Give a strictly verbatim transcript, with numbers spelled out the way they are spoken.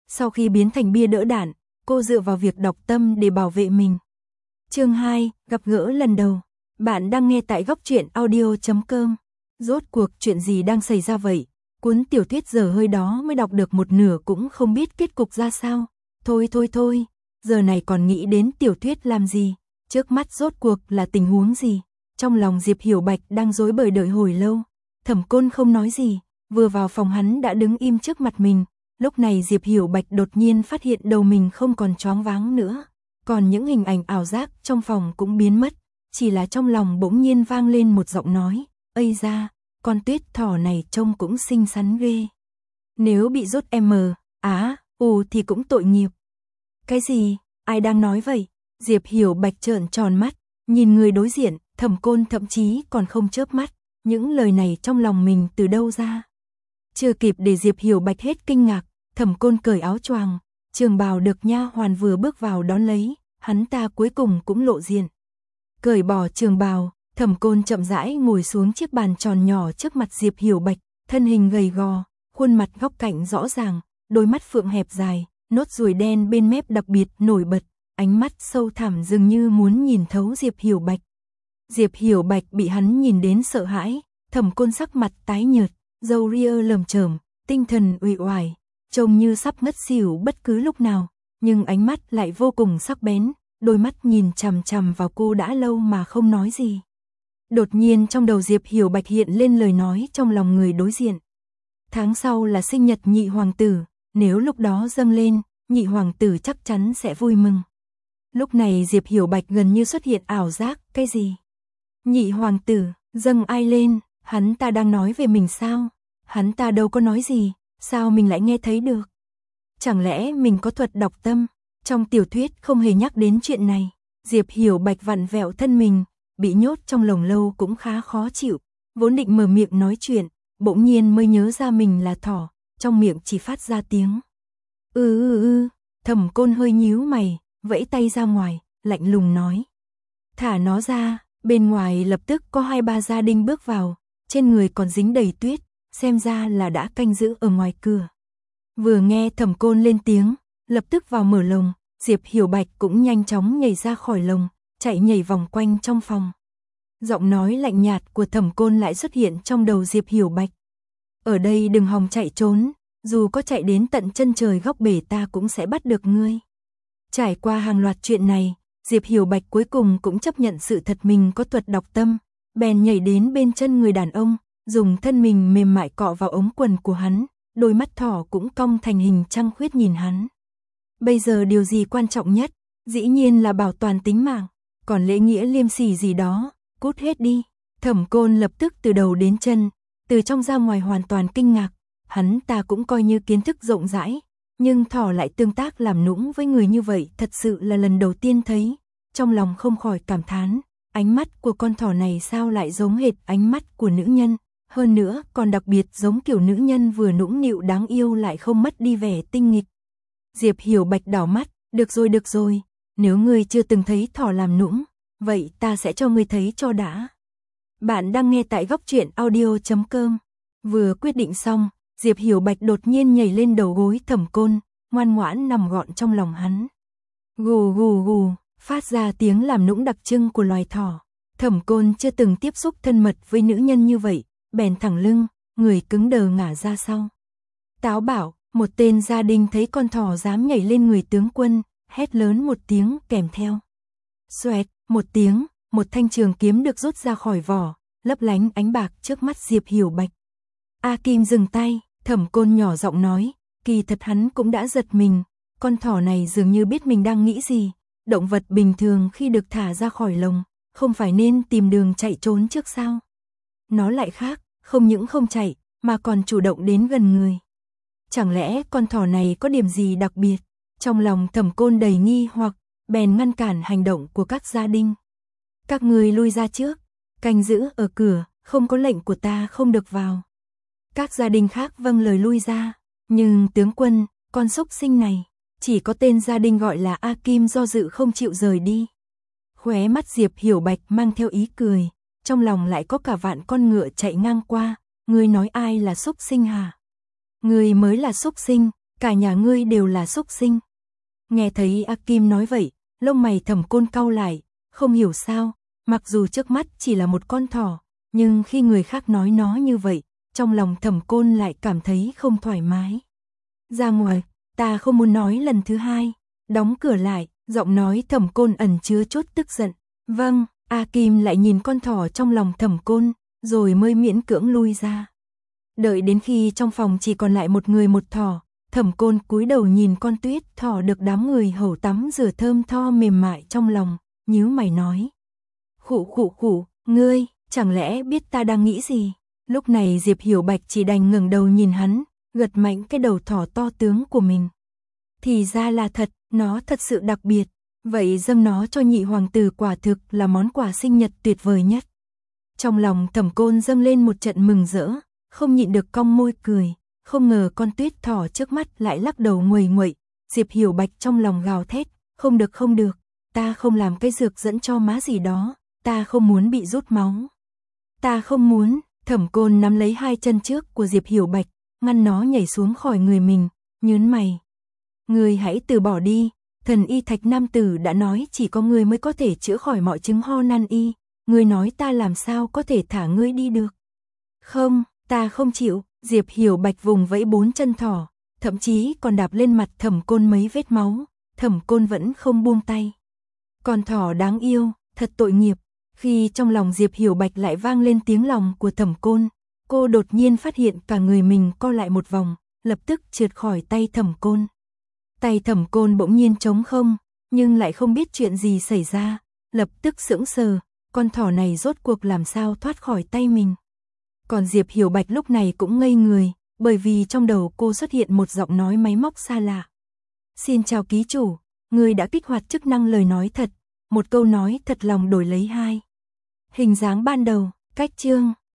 Sau khi biến thành bia đỡ đạn, cô dựa vào việc đọc tâm để bảo vệ mình. Chương hai, gặp gỡ lần đầu. Bạn đang nghe tại góc truyện audio chấm com. Rốt cuộc chuyện gì đang xảy ra vậy? Cuốn tiểu thuyết giờ hơi đó mới đọc được một nửa cũng không biết kết cục ra sao. Thôi thôi thôi, giờ này còn nghĩ đến tiểu thuyết làm gì? Trước mắt rốt cuộc là tình huống gì? Trong lòng Diệp Hiểu Bạch đang rối bời đợi hồi lâu. Thẩm Côn không nói gì, vừa vào phòng hắn đã đứng im trước mặt mình. Lúc này Diệp Hiểu Bạch đột nhiên phát hiện đầu mình không còn choáng váng nữa. Còn những hình ảnh ảo giác trong phòng cũng biến mất. Chỉ là trong lòng bỗng nhiên vang lên một giọng nói. Ây da, con tuyết thỏ này trông cũng xinh xắn ghê. Nếu bị rốt M, á, U thì cũng tội nghiệp. Cái gì? Ai đang nói vậy? Diệp Hiểu Bạch trợn tròn mắt, nhìn người đối diện, Thẩm Côn thậm chí còn không chớp mắt. Những lời này trong lòng mình từ đâu ra? Chưa kịp để Diệp Hiểu Bạch hết kinh ngạc, Thẩm Côn cởi áo choàng, trường bào được nha hoàn vừa bước vào đón lấy, hắn ta cuối cùng cũng lộ diện. Cởi bỏ trường bào, Thẩm Côn chậm rãi ngồi xuống chiếc bàn tròn nhỏ trước mặt Diệp Hiểu Bạch, thân hình gầy gò, khuôn mặt góc cạnh rõ ràng, đôi mắt phượng hẹp dài, nốt ruồi đen bên mép đặc biệt nổi bật, ánh mắt sâu thẳm dường như muốn nhìn thấu Diệp Hiểu Bạch. Diệp Hiểu Bạch bị hắn nhìn đến sợ hãi, Thẩm Côn sắc mặt tái nhợt, râu ria lởm chởm, tinh thần uể oải, trông như sắp ngất xỉu bất cứ lúc nào, nhưng ánh mắt lại vô cùng sắc bén, đôi mắt nhìn chằm chằm vào cô đã lâu mà không nói gì. Đột nhiên trong đầu Diệp Hiểu Bạch hiện lên lời nói trong lòng người đối diện. Tháng sau là sinh nhật nhị hoàng tử, nếu lúc đó dâng lên, nhị hoàng tử chắc chắn sẽ vui mừng. Lúc này Diệp Hiểu Bạch gần như xuất hiện ảo giác, cái gì? Nhị hoàng tử, dâng ai lên, hắn ta đang nói về mình sao? Hắn ta đâu có nói gì, sao mình lại nghe thấy được? Chẳng lẽ mình có thuật đọc tâm? Trong tiểu thuyết không hề nhắc đến chuyện này. Diệp Hiểu Bạch vặn vẹo thân mình, bị nhốt trong lồng lâu cũng khá khó chịu, vốn định mở miệng nói chuyện, bỗng nhiên mới nhớ ra mình là thỏ, trong miệng chỉ phát ra tiếng ư ư ư. Thẩm Côn hơi nhíu mày, vẫy tay ra ngoài, lạnh lùng nói: "Thả nó ra." Bên ngoài lập tức có hai ba gia đình bước vào, trên người còn dính đầy tuyết, xem ra là đã canh giữ ở ngoài cửa. Vừa nghe Thẩm Côn lên tiếng, lập tức vào mở lồng, Diệp Hiểu Bạch cũng nhanh chóng nhảy ra khỏi lồng, chạy nhảy vòng quanh trong phòng. Giọng nói lạnh nhạt của Thẩm Côn lại xuất hiện trong đầu Diệp Hiểu Bạch. "Ở đây đừng hòng chạy trốn, dù có chạy đến tận chân trời góc bể ta cũng sẽ bắt được ngươi." Trải qua hàng loạt chuyện này, Diệp Hiểu Bạch cuối cùng cũng chấp nhận sự thật mình có thuật đọc tâm, bèn nhảy đến bên chân người đàn ông, dùng thân mình mềm mại cọ vào ống quần của hắn, đôi mắt thỏ cũng cong thành hình trăng khuyết nhìn hắn. Bây giờ điều gì quan trọng nhất? Dĩ nhiên là bảo toàn tính mạng, còn lễ nghĩa liêm sỉ gì đó, cút hết đi. Thẩm Côn lập tức từ đầu đến chân, từ trong ra ngoài hoàn toàn kinh ngạc, hắn ta cũng coi như kiến thức rộng rãi, nhưng thỏ lại tương tác làm nũng với người như vậy thật sự là lần đầu tiên thấy, trong lòng không khỏi cảm thán, ánh mắt của con thỏ này sao lại giống hệt ánh mắt của nữ nhân, hơn nữa còn đặc biệt giống kiểu nữ nhân vừa nũng nịu đáng yêu lại không mất đi vẻ tinh nghịch. Diệp Hiểu Bạch đảo mắt, được rồi được rồi, nếu ngươi chưa từng thấy thỏ làm nũng, vậy ta sẽ cho ngươi thấy cho đã. Bạn đang nghe tại góc truyện audio chấm com. Vừa quyết định xong, Diệp Hiểu Bạch đột nhiên nhảy lên đầu gối Thẩm Côn, ngoan ngoãn nằm gọn trong lòng hắn. Gù gù gù, phát ra tiếng làm nũng đặc trưng của loài thỏ. Thẩm Côn chưa từng tiếp xúc thân mật với nữ nhân như vậy, bèn thẳng lưng, người cứng đờ ngả ra sau. Táo bảo, một tên gia đình thấy con thỏ dám nhảy lên người tướng quân, hét lớn một tiếng kèm theo. Xoẹt, một tiếng, một thanh trường kiếm được rút ra khỏi vỏ, lấp lánh ánh bạc trước mắt Diệp Hiểu Bạch. A Kim dừng tay, Thẩm Côn nhỏ giọng nói, kỳ thật hắn cũng đã giật mình, con thỏ này dường như biết mình đang nghĩ gì, động vật bình thường khi được thả ra khỏi lồng, không phải nên tìm đường chạy trốn trước sao? Nó lại khác, không những không chạy, mà còn chủ động đến gần người. Chẳng lẽ con thỏ này có điểm gì đặc biệt? Trong lòng Thẩm Côn đầy nghi hoặc, bèn ngăn cản hành động của các gia đình. Các người lui ra trước, canh giữ ở cửa, không có lệnh của ta không được vào. Các gia đình khác vâng lời lui ra, nhưng tướng quân, con súc sinh này, chỉ có tên gia đình gọi là A Kim do dự không chịu rời đi. Khóe mắt Diệp Hiểu Bạch mang theo ý cười, trong lòng lại có cả vạn con ngựa chạy ngang qua, ngươi nói ai là súc sinh hả? Ngươi mới là súc sinh, cả nhà ngươi đều là súc sinh. Nghe thấy A Kim nói vậy, lông mày Thẩm Côn cau lại, không hiểu sao, mặc dù trước mắt chỉ là một con thỏ, nhưng khi người khác nói nó như vậy, trong lòng Thẩm Côn lại cảm thấy không thoải mái. Ra ngoài, ta không muốn nói lần thứ hai. Đóng cửa lại, giọng nói Thẩm Côn ẩn chứa chút tức giận. Vâng, A Kim lại nhìn con thỏ trong lòng Thẩm Côn, rồi mới miễn cưỡng lui ra. Đợi đến khi trong phòng chỉ còn lại một người một thỏ, Thẩm Côn cúi đầu nhìn con tuyết thỏ được đám người hầu tắm rửa thơm tho mềm mại trong lòng, nhíu mày nói. Khụ khụ khụ, ngươi, chẳng lẽ biết ta đang nghĩ gì? Lúc này Diệp Hiểu Bạch chỉ đành ngẩng đầu nhìn hắn, gật mạnh cái đầu thỏ to tướng của mình. Thì ra là thật, nó thật sự đặc biệt, vậy dâng nó cho nhị hoàng tử quả thực là món quà sinh nhật tuyệt vời nhất. Trong lòng Thẩm Côn dâng lên một trận mừng rỡ, không nhịn được cong môi cười, không ngờ con tuyết thỏ trước mắt lại lắc đầu nguầy nguậy. Diệp Hiểu Bạch trong lòng gào thét, không được không được, ta không làm cái dược dẫn cho má gì đó, ta không muốn bị rút máu. Ta không muốn. Thẩm Côn nắm lấy hai chân trước của Diệp Hiểu Bạch, ngăn nó nhảy xuống khỏi người mình, nhớn mày. Ngươi hãy từ bỏ đi, thần y Thạch Nam Tử đã nói chỉ có ngươi mới có thể chữa khỏi mọi chứng ho nan y, ngươi nói ta làm sao có thể thả ngươi đi được. Không, ta không chịu. Diệp Hiểu Bạch vùng vẫy bốn chân thỏ, thậm chí còn đạp lên mặt Thẩm Côn mấy vết máu, Thẩm Côn vẫn không buông tay. Con thỏ đáng yêu, thật tội nghiệp. Khi trong lòng Diệp Hiểu Bạch lại vang lên tiếng lòng của Thẩm Côn, cô đột nhiên phát hiện cả người mình co lại một vòng, lập tức trượt khỏi tay Thẩm Côn. Tay Thẩm Côn bỗng nhiên trống không, nhưng lại không biết chuyện gì xảy ra, lập tức sững sờ, con thỏ này rốt cuộc làm sao thoát khỏi tay mình. Còn Diệp Hiểu Bạch lúc này cũng ngây người, bởi vì trong đầu cô xuất hiện một giọng nói máy móc xa lạ. Xin chào ký chủ, người đã kích hoạt chức năng lời nói thật, một câu nói thật lòng đổi lấy hai. Hình dáng ban đầu, cách chương.